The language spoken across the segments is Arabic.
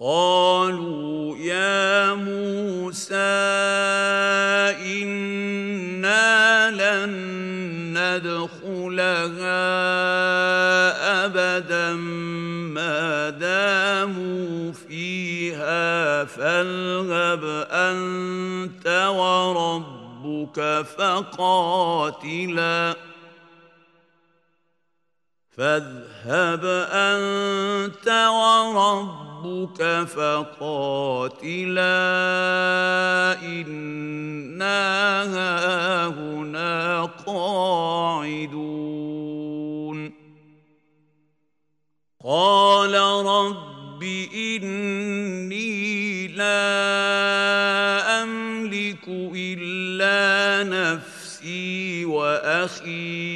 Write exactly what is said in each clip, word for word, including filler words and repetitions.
قالوا يا موسى إنا لن ندخلها أبدا ما داموا فيها فاذهب أنت وربك فقاتلا فاذهب أنت وربك فقاتلا إنا هاهنا قاعدون قال رب إني لا أملك إلا نفسي وأخي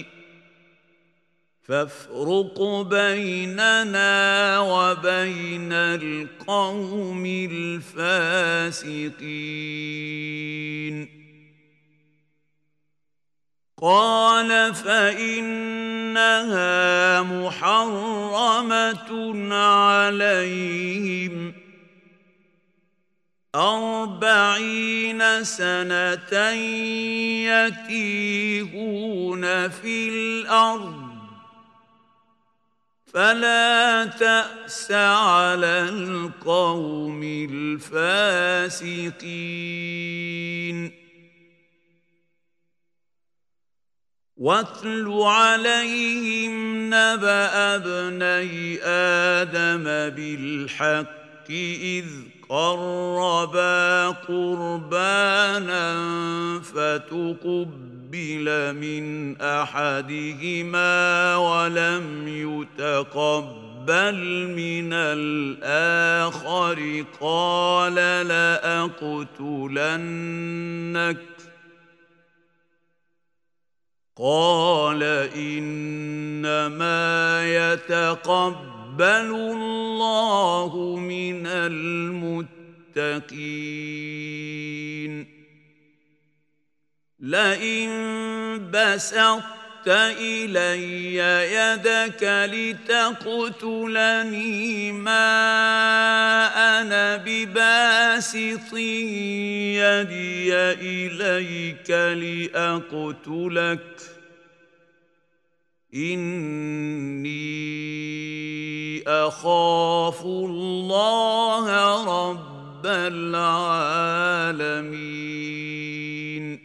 فافرق بيننا وبين القوم الفاسقين قال فإنها محرمة عليهم أربعين سنة يتيهون في الأرض فلا تأس على القوم الفاسقين واتل عليهم نبأ ابني آدم بالحق إذ قربا قربانا فتقبل من أحدهما ولم يتقبل من الآخر قال لأقتلنك قال إنما يتقبل الله من المتقين لئن بسطت إلي يدك لتقتلني ما أنا بباسط يدي إليك لأقتلك إني أخاف الله رب العالمين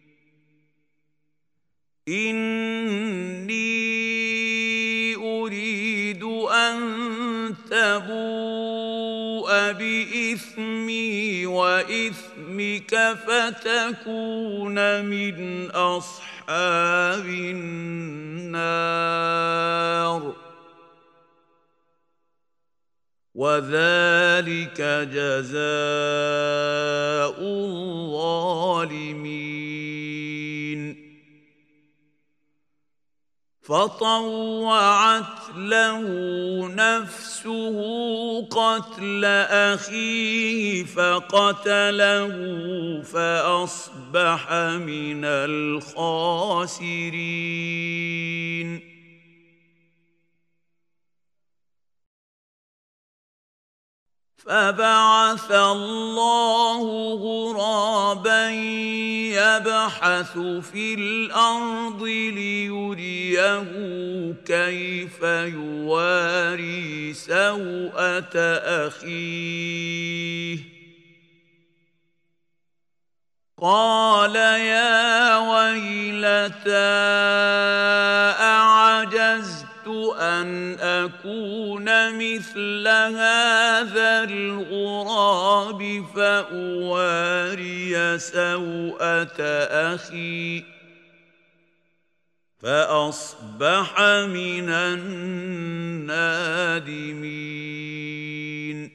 إني أريد أن تبوء بإثمي وإثمك فتكون من أصحاب النار وذلك جزاء الظالمين فطوعت له نفسه قتل أخيه فقتله فأصبح من الخاسرين فبعث الله غرابا يبحث في الأرض ليريه كيف يواري سوءة أخيه قال يا ويلتى أعجزت أن أكون مثل هذا الغراب فأواري سوءة أخي فأصبح من النادمين